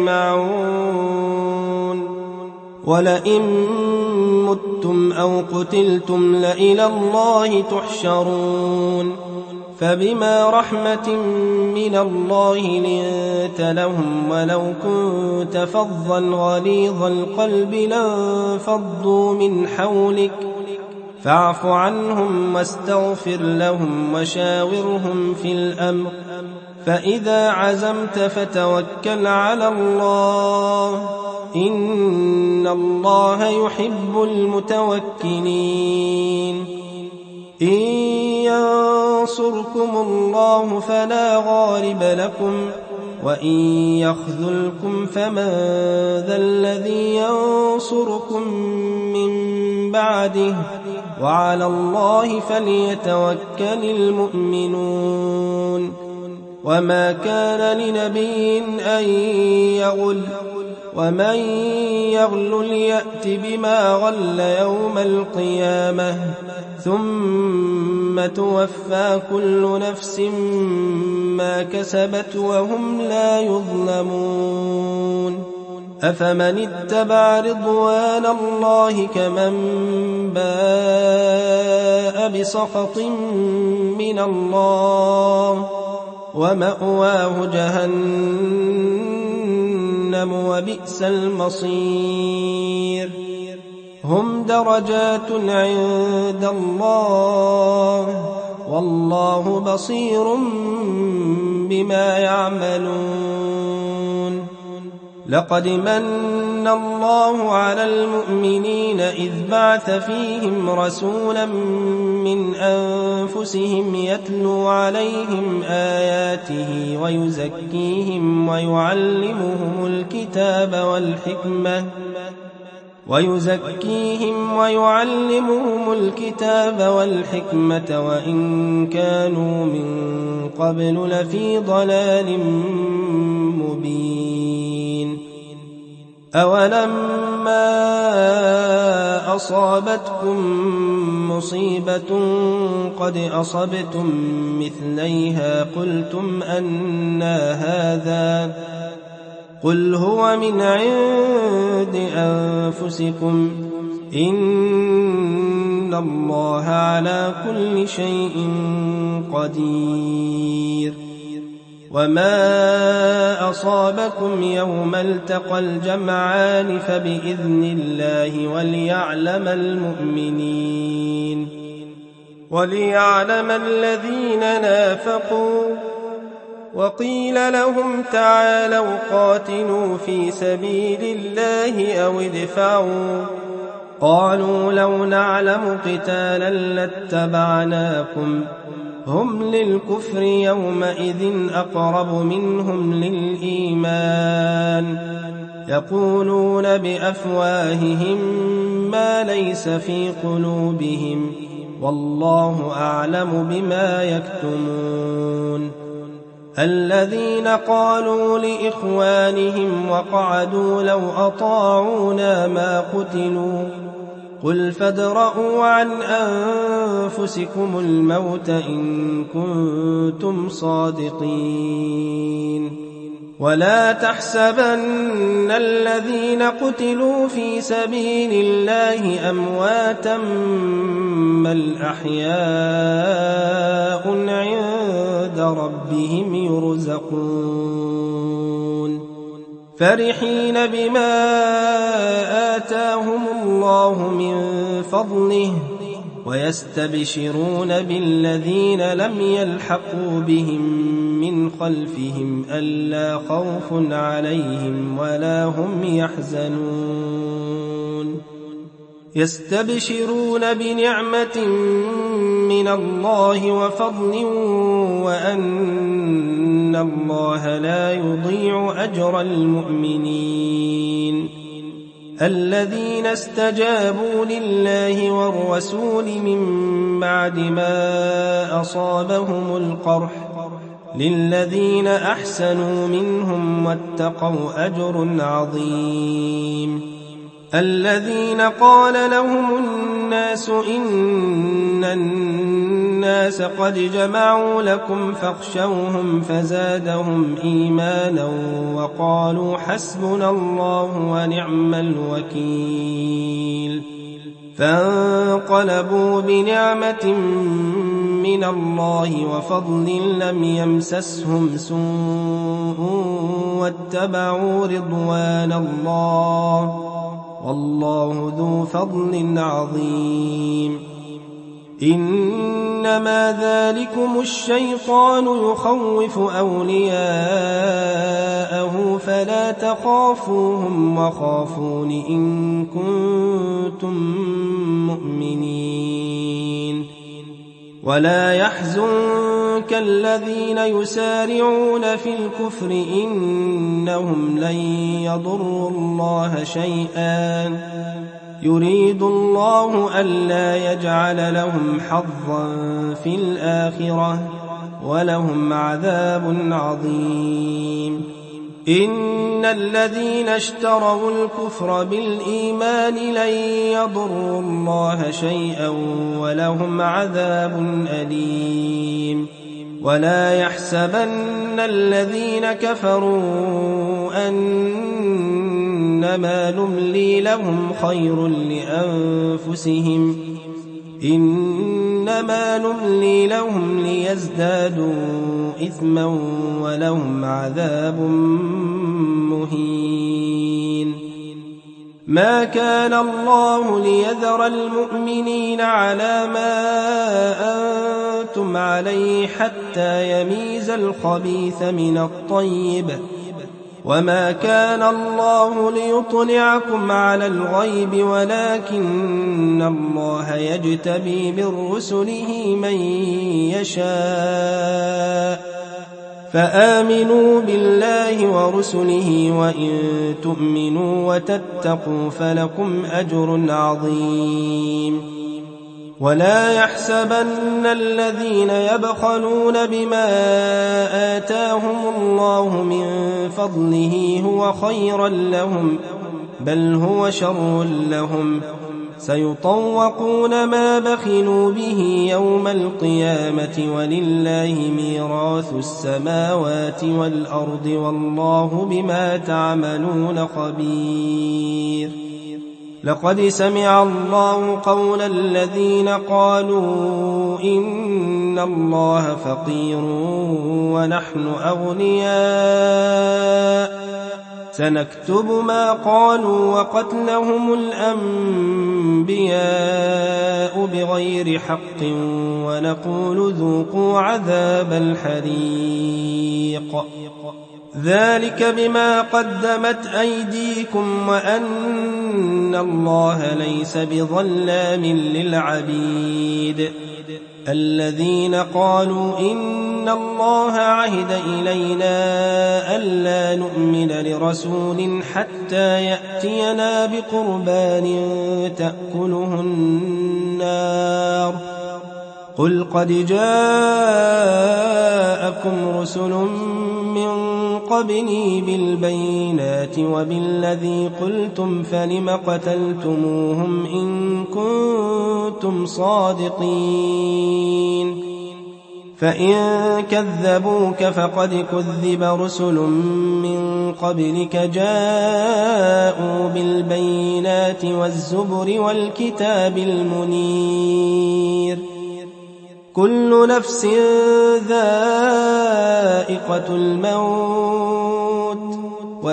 S1: يجمعون. ولئن متم أو قتلتم لإلى الله تحشرون. فبما رحمة من الله لنت لهم ولو كنت فظا غليظ القلب لانفضوا من حولك فاعف عنهم واستغفر لهم وشاورهم في الأمر فإذا عزمت فتوكل على الله إن الله يحب المتوكلين. إن ينصركم الله فلا غالب لكم وإن يخذلكم فمن ذا الذي ينصركم من بعده وعلى الله فليتوكل المؤمنون. وما كان لنبي أن يغل ومن يغل يأت بما غل يوم القيامة ثم توفى كل نفس ما كسبت وهم لا يظلمون. أفمن اتبع رضوان الله كمن باء بسخط من الله ومأواه جهنم وبئس المصير. هم درجات عند الله والله بصير بما يعملون. لقد من الله على المؤمنين إذ بعث فيهم رسولا من أنفسهم يتلو عليهم آياته ويزكيهم ويعلمهم الكتاب والحكمة ويزكيهم ويعلمهم الكتاب والحكمة وإن كانوا من قبل لفي ضلال مبين. أولما أصابتكم مصيبة قد أصبتم مثليها قلتم أنى هذا قل هو من عند أنفسكم إن الله على كل شيء قدير. وما أصابكم يوم التقى الجمعان فبإذن الله وليعلم المؤمنين وليعلم الذين نافقوا. وقيل لهم تعالوا قاتلوا في سبيل الله أو ادفعوا قالوا لو نعلم قتالا لاتبعناكم هم للكفر يومئذ أقرب منهم للإيمان يقولون بأفواههم ما ليس في قلوبهم والله أعلم بما يكتمون. الذين قالوا لإخوانهم وقعدوا لو أطاعونا ما قتلوا قل فادرءوا عن أنفسكم الموت إن كنتم صادقين. ولا تحسبن الذين قتلوا في سبيل الله أمواتا بل أحياء عند ربهم يرزقون فرحين بما آتاهم الله من فضله ويستبشرون بالذين لم يلحقوا بهم من خلفهم ألا خوف عليهم ولا هم يحزنون يستبشرون بنعمة من الله وفضل وأن الله لا يضيع أجر المؤمنين. الذين استجابوا لله والرسول من بعد ما أصابهم القرح للذين أحسنوا منهم واتقوا أجر عظيم. الذين قال لهم الناس إن الناس قد جمعوا لكم فاخشوهم فزادهم إيمانا وقالوا حسبنا الله ونعم الوكيل. فانقلبوا بنعمة من الله وفضل لم يمسسهم سوء واتبعوا رضوان الله والله ذو فضل عظيم. إنما ذلكم الشيطان يخوف أولياءه فلا تخافوهم وخافون إن كنتم مؤمنين. ولا يحزنك الذين يسارعون في الكفر إنهم لن يضروا الله شيئا يريد الله ألا يجعل لهم حظا في الآخرة ولهم عذاب عظيم. إن الذين اشتروا الكفر بالإيمان لن يضروا الله شيئا ولهم عذاب أليم. ولا يحسبن الذين كفروا أنما نملي لهم خير لأنفسهم إنما نملي لهم ليزدادوا إثما ولهم عذاب مهين. ما كان الله ليذر المؤمنين على ما أنتم عليه حتى يميز الخبيث من الطيب وما كان الله ليطلعكم على الغيب ولكن الله يجتبي من رسله من يشاء فآمنوا بالله ورسله وإن تؤمنوا وتتقوا فلكم أجر عظيم. ولا يحسبن الذين يبخلون بما آتاهم الله من فضله هو خيرا لهم بل هو شر لهم سيطوقون ما بخلوا به يوم القيامة ولله ميراث السماوات والأرض والله بما تعملون خبير. لقد سمع الله قول الذين قالوا إن الله فقير ونحن أغنياء سنكتب ما قالوا وقتلهم الأنبياء بغير حق ونقول ذوقوا عذاب الحريق ذلك بما قدمت أيديكم وأن الله ليس بظلام للعبيد. الذين قالوا إن الله عهد إلينا ألا نؤمن لرسول حتى يأتينا بقربان تأكله النار قل قد جاءكم رسل من قبلي بالبينات وبالذي قلتم فلم قتلتموهم إن كنتم صادقين فإن كذبوك فقد كذب رسل من قبلك جاءوا بالبينات والزبر والكتاب المنير كل نفس ذائقة الموت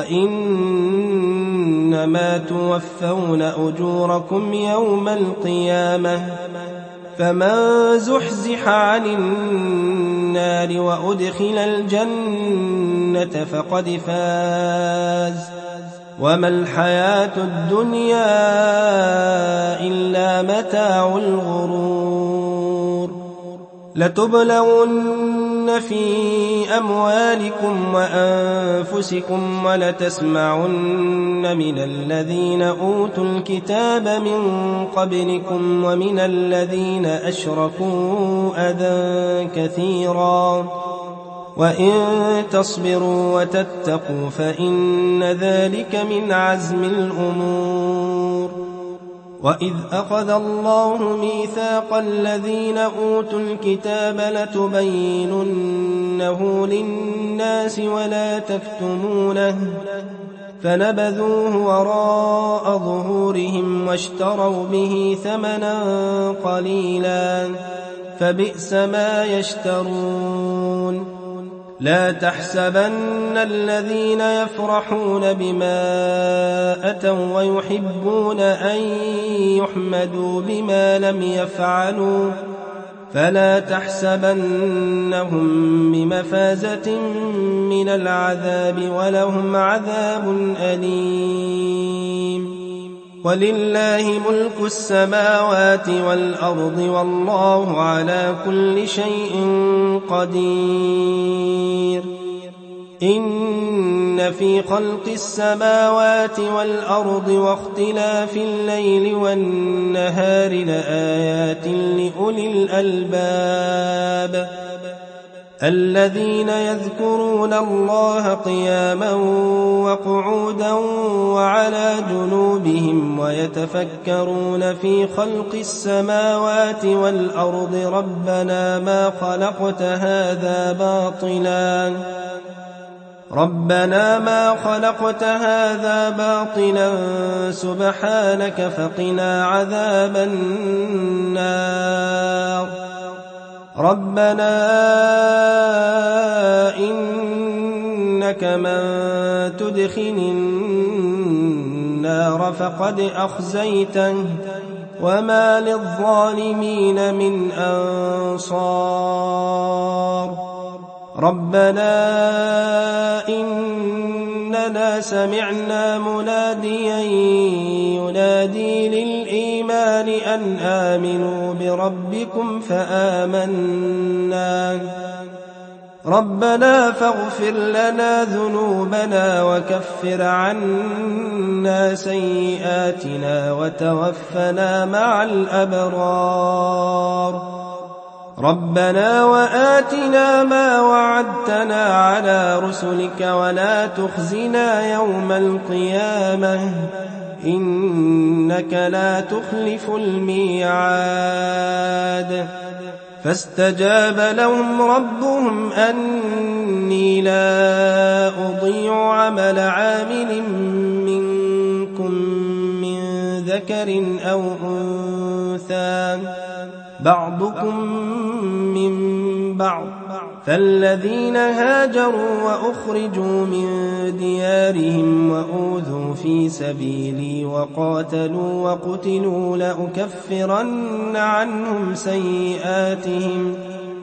S1: وإنما توفون أجوركم يوم القيامة فمن زحزح عن النار وأدخل الجنة فقد فاز وما الحياة الدنيا إلا متاع الغرور لتبلون في أموالكم وأنفسكم ولتسمعن من الذين أوتوا الكتاب من قبلكم ومن الذين أشركوا أذى كثيرا وإن تصبروا وتتقوا فإن ذلك من عزم الأمور وإذ أخذ الله ميثاق الذين أوتوا الكتاب لتبيننه للناس ولا تكتمونه فنبذوه وراء ظهورهم واشتروا به ثمنا قليلا فبئس ما يشترون لا تحسبن الذين يفرحون بما أتوا ويحبون أن يحمدوا بما لم يفعلوا فلا تحسبنهم بمفازة من العذاب ولهم عذاب أليم ولله ملك السماوات والأرض والله على كل شيء قدير إن في خلق السماوات والأرض واختلاف الليل والنهار لآيات لأولي الألباب الذين يذكرون الله قياما وقعودا وعلى جنوبهم ويتفكرون في خلق السماوات والأرض ربنا ما خلقت هذا باطلا ربنا ما خلقت هذا باطلا سبحانك فقنا عذاب النار ربنا إنك من تدخل النار فقد أخزيته وما للظالمين من أنصار ربنا إننا سمعنا مناديا ينادي للإيمان أن آمنوا بربكم فآمنا ربنا فاغفر لنا ذنوبنا وكفر عنا سيئاتنا وتوفنا مع الأبرار ربنا وآتنا ما وعدتنا على رسلك ولا تخزنا يوم القيامة إنك لا تخلف الميعاد فاستجاب لهم ربهم أني لا أضيع عمل عامل منكم من ذكر أو أنثى بعضكم من بعض فالذين هاجروا وأخرجوا من ديارهم وأوذوا في سبيلي وقاتلوا وقتلوا لأكفرن عنهم سيئاتهم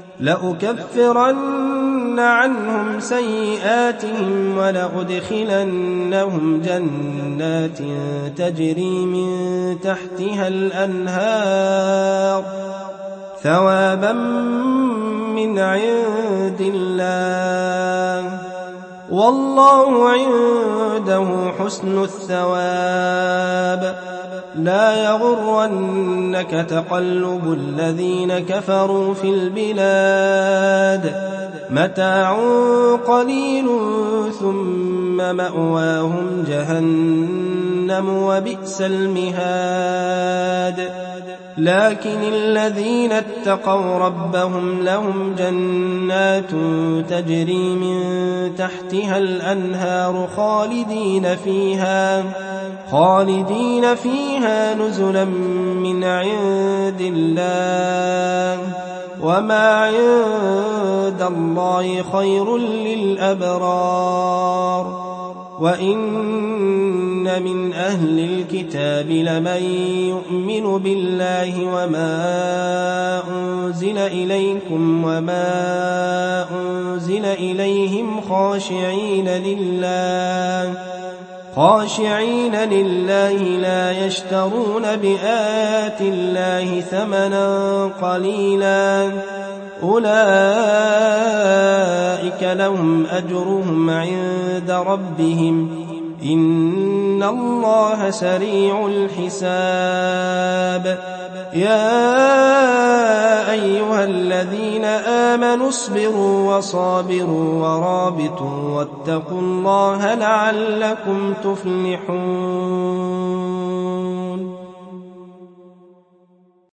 S1: لأكفرن عنهم سيئاتهم ولأدخلنهم جنات تجري من تحتها الأنهار ثوابا من عند الله والله عنده حسن الثواب لا يغرنك تقلب الذين كفروا في البلاد متاع قليل ثم مأواهم جهنم وبئس المهاد لكن الذين اتقوا ربهم لهم جنات تجري من تحتها الأنهار خالدين فيها خالدين فيها نزلا من عند الله وما عند الله خير للأبرار وإن من أهل الكتاب لمن يؤمن بالله وما أنزل إليكم وما أنزل إليهم خاشعين لله خاشعين لله لا يشترون بآيات الله ثمنا قليلا أولئك لهم أجرهم عند ربهم إن الله سريع الحساب يا أيها الذين آمنوا اصبروا وصابروا ورابطوا واتقوا الله لعلكم تفلحون